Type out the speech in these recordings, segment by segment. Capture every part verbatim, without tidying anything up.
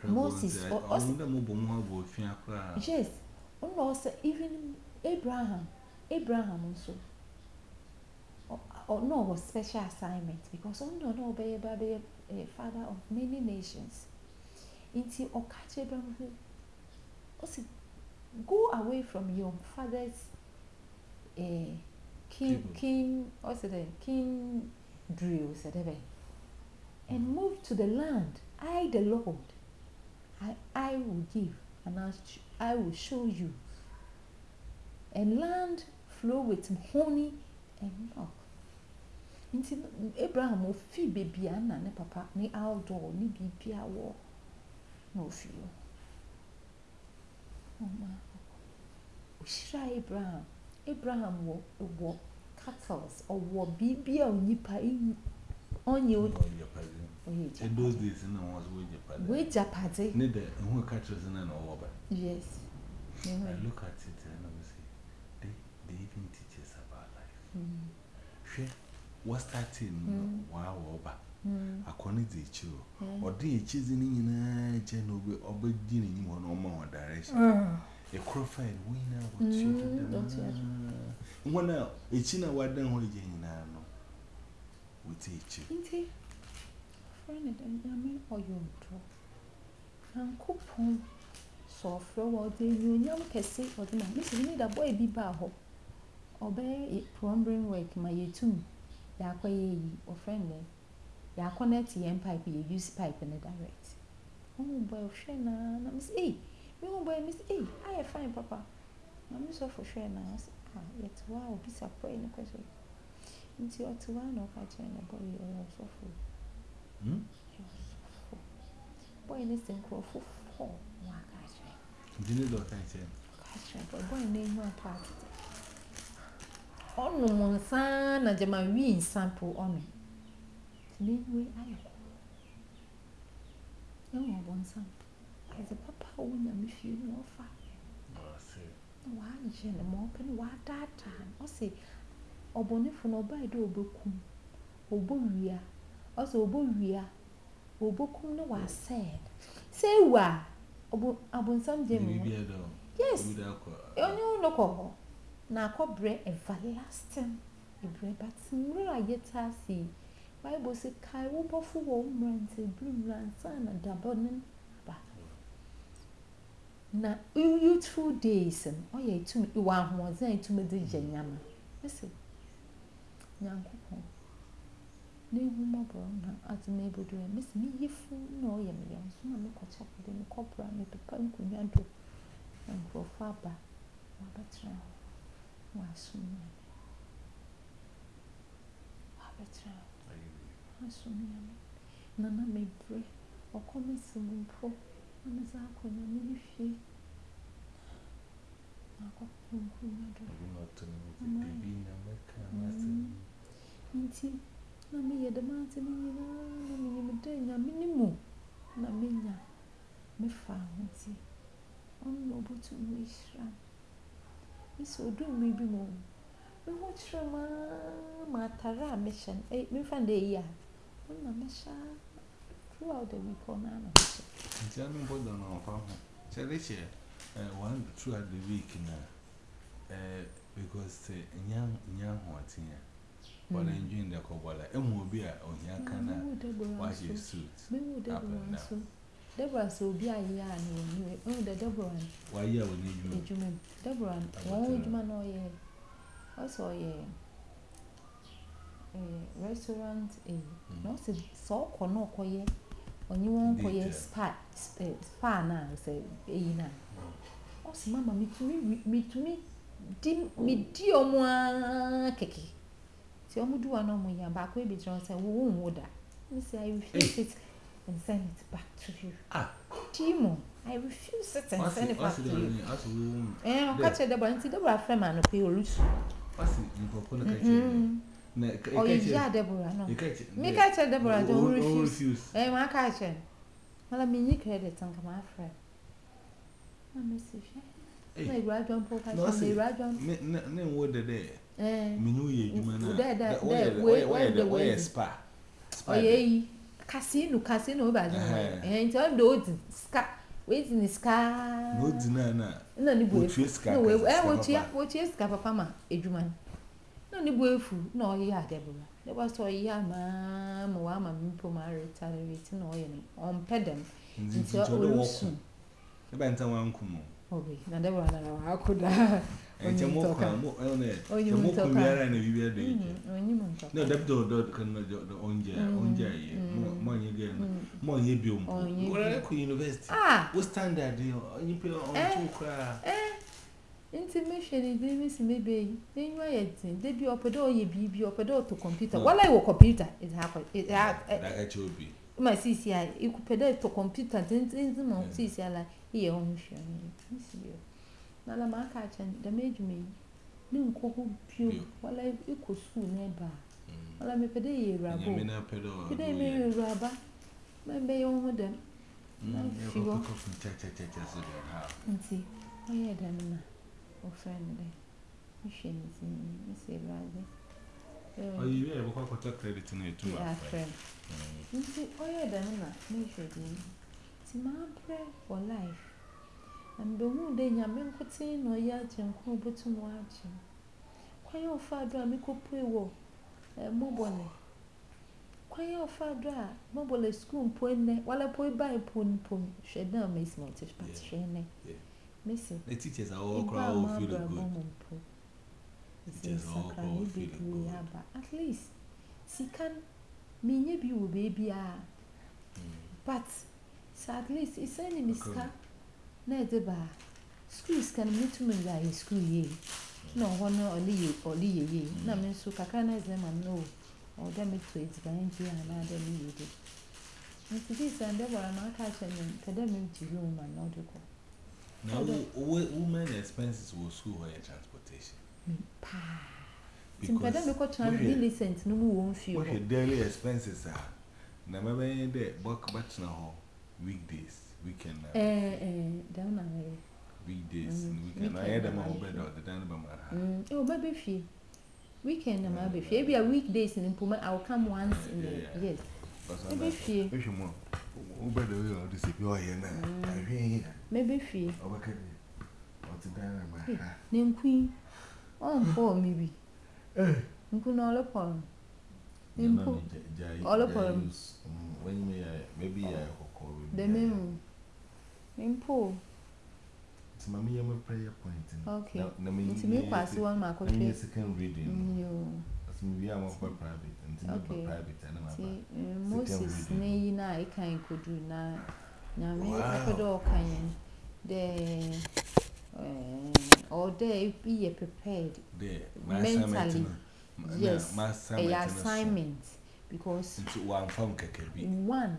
Moses, yes, also even Abraham, Abraham also. Or no was special assignment because on no no be a father of many nations. Inti okache Abraham, also go away from your father's uh, king king what's it king drill said and move to the land I the Lord I I will give and I, I will show you and land flow with honey and milk. Nti Abraham o fi baby na ne papa ne outdoor ni bibia wo no fi o. Oh ma. O shira Abraham. Abraham wo wo cattle or wo bibia onipa onye o. In those days no was we Japan. We Japade. Ne the who catches in an over. Yes. I look at it and I say they they even teach us about life. Mm. What starting wow over a quantity chill or dear chasing in a general or beginning one or more direction. A crowfied winner would shoot one now. It's in a word than what you know. We teach you. Friend and yummy or you draw. And coupon so flow the union can say or the man. Miss need a boy be baho. Obey it plumbering work my ye too. Yakwa or friend ya connect the pipe you use pipe in a direct. Oh boy of Shana, Miss A. You boy Miss A. I fine papa. I'm so for Shana. Ah, yet wow, be surprised in the question. Into your two one or catching a boy or so full. Hmm? Boy, listen, crow for four. One catching. Didn't look at him. Catching, but boy, name one part. On no one son, and my win sample on it. Name way I no one son. As a papa, when I'm if you know fire. Why, Jen, a mopping, what that time? Or say, or bonnet for no by do bokum, or buria, also buria, or bokum no was said. Say, why? Abon some Jimmy. Yes, you know, no call. Now, call bread everlasting. A bread, but some I yet I see. Bible said, Kai will buffalo woman, say, blue land, son, and dabonin. Na youthful days and oh yeah to me one was there to me the genyama. Listen. Nyankopon. Ne huma bro na atmebo do miss me yifu no ye me yan so na me kwacha de me kopra me papa nkunya do. Nkro fa ba. Wa betra. Wa sumi. Wa betra. Wa sumi. Na na me bre. Okomi simpo. I'm a queen, I'm if you I got not to be American. Inti, Nammy, the mountain in a day, Naminimu, Namina, me found, see. On noble to wish. This will do me be more. We watch from my Tara mission, eight me from the year. On my mesha throughout the week on Anna. Tell me what on our farm. Shall they share one throughout the week now? Because young young what's here. While enjoying the Kobola, and will be on young canna wash your suit. Deborah so be a yarn, oh, the Deborah. Why, you will need you, Deborah, old man, oh, yeah. Also, yeah. A restaurant, a no, so or no, coye. When you won't call your spa, spa now, say, eh, now. Oh, mamma, me to me, me to me, dim, me dear moi, kiki. So, I'm do no more, back way be drawn, say, won't order. Me say, I refuse it and send it back to you. Ah, Timo, I refuse it and send it back to you. Eh, I'll catch the brand, the brand from an appeal. What's it in oh, yeah, Deborah, no. Me catch Deborah, don't refuse. Eh, my catcher. Well, I mean, you credit and come my friend. I miss you. Hey, Rajon Popa, no, say Rajon. Name what the day. Eh, Minu, you man. There, there, where the way spa. Oh, yeah, casino casino ba no eh nti on do ska wait in ska no dina na na ni bu efu ska no we eh wo tia wo tia ska papa ma edwuma na ni bu efu na o ye adebura ne ba so ya ma mo wa ma mpo ma retaliate na o ye no on pedem nti o lusu ne ba ntan wa nkumo obi na debura na wa akoda enche mo kwa mo one che mo ko biara na bibi ade onyi mo ntoka no debdo do kan do onje onje ye mo nye ge mo nye biom ko ko university wo standard onyi pe on kwa eh intimation is this maybe then you are tin dey bi opedo ye bibi opedo to computer wala wo computer is happen it ha daga chobi ma sisi ai ikupedo to computer tin tin mo sisi ala ye on hwe ni sisi na la maka chan da mejume ni nko ho bio wala iko school na ba wala me pede ye rabo me na pedo pede me ye raba me be yo ho dem na fiwo ko ko cha cha cha cha so ha nti oye dem na o friend de mi hwe ni si mi se rabo oh you be able to take credit na etu ma friend nti oye dem na mi hwe di ti ma pray for life and the who de nyame nkote no ya agyenko obotum wa agye kwan ya ofa do a mekopue wo eh mobole kwan ya ofa do a mobole school mpo enne wala po bai po npo hweda mes multi part hwene mesi the teachers are all crowd all feel good teachers all crowd feel good at least sikan minye bi wo baby a but so at least it's any miska na de ba schools kan meet me ya school ye no hono oli oli ye na me so kakra na ze man no o da me to it ga nji ana da ni ye de nti this and there were na ka chen pe da me ti room man no de ko now women expenses will school or transportation pa because pe da me ko tran be license no mu won fi o what daily expenses are na me ben de work back na ho weekdays weekend eh eh down na weekdays and weekend I had them all bed or the dan ba ma mm e o ba be fie weekend na ma be fie e be a weekdays in Mpuma I will come once in the yes e be fie e hwe mo o ba de we o de se bi o ye na ahwe me be fie o ba ka de o ti dan na ma ne nkui on po mi bi eh nku na ole po nku ole po when you maybe I ko the me npo ti mami ya me prayer point okay na me nti me kwase one ma ko hwe me second reading yo as me we am for private nti me private na ma ba Moses ne yi na e kan kodu na nyame akodo kan de eh all day be prepared there mentally yes my assignment because it's one from kekebi one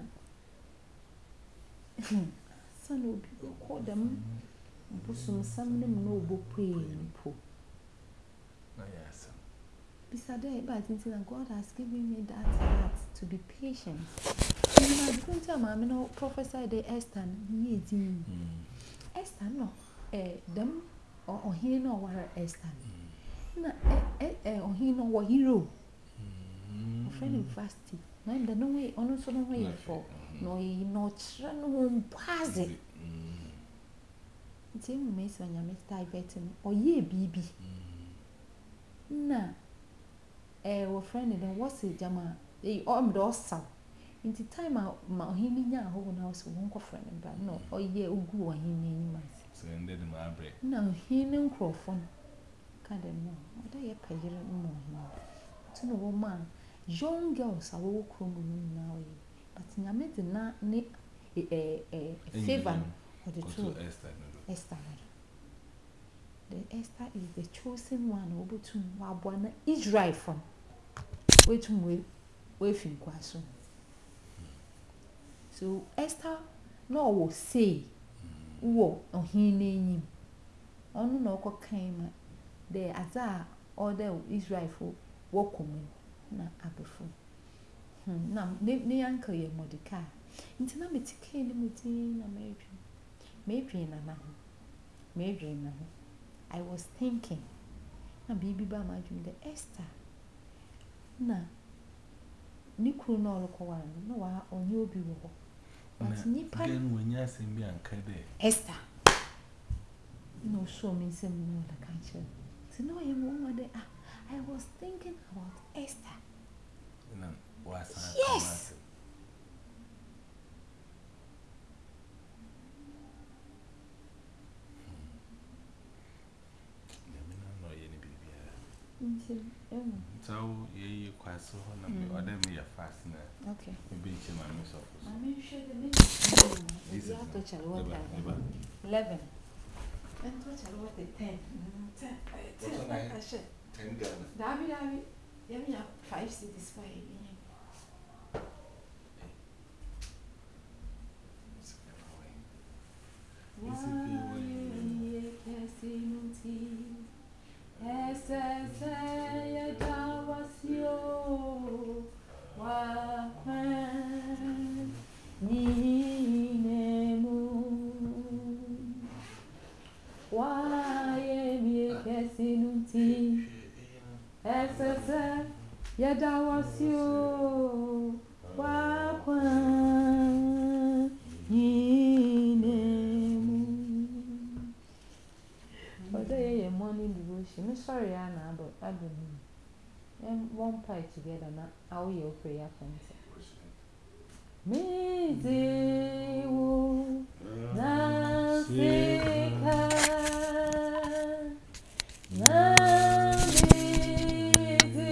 son obi ko dem busum sam nem no obopue mpo na yes beside but until God has given me that heart to be patient you know because I'm I know Professor de Esther ye din Esther no eh dem o hin no war Esther na eh eh o hin no war hero friend university na im da no way ono so no way for no yi no tra no mpaze nti mu me so nya me divert no o ye bibi na eh wo friend then what's it jama eh o am do saw nti time ma hin ni nya ho na so won ko friend ba no o ye ogu o hin ni ma so ended ma abre na hin ni nkrofo ka dem no o da ye payire mo hin to no wo ma young girls are wo krom no na o but nya me de na ne eh eh favor for the two Esther Esther the Esther is the chosen one obotum wa bona Israel from wetum we we fin kwaso so Esther no wo say wo ohin na enyim onu na okokan ma the aza all the Israel for wokum na abefo hmm na ne uncle ye Mordecai nti na metike ni mutin na medwin medwin na na medwin na I was thinking na bibi ba ma dwin the Esther na ni kuru na oloko wan no wa onye obi wo ho but nipa again when you say me and Kade Esther no show me some no the country so no you one day ah I was thinking about Esther no was yes so ye quite so on me or them me a fast now. Okay. Maybe it's my miss of I mean sure the minute you have to check what time. Eleven. And to check what the ten. Ten. Ten. Ten Ghana. Dabi dabi. Yeah, me have five cities for you. Yada was you, Wakwan, Yinem. But they are morning devotion. I'm sorry, Anna, but I don't know. And one pie together now, how you prayer fancy. Me,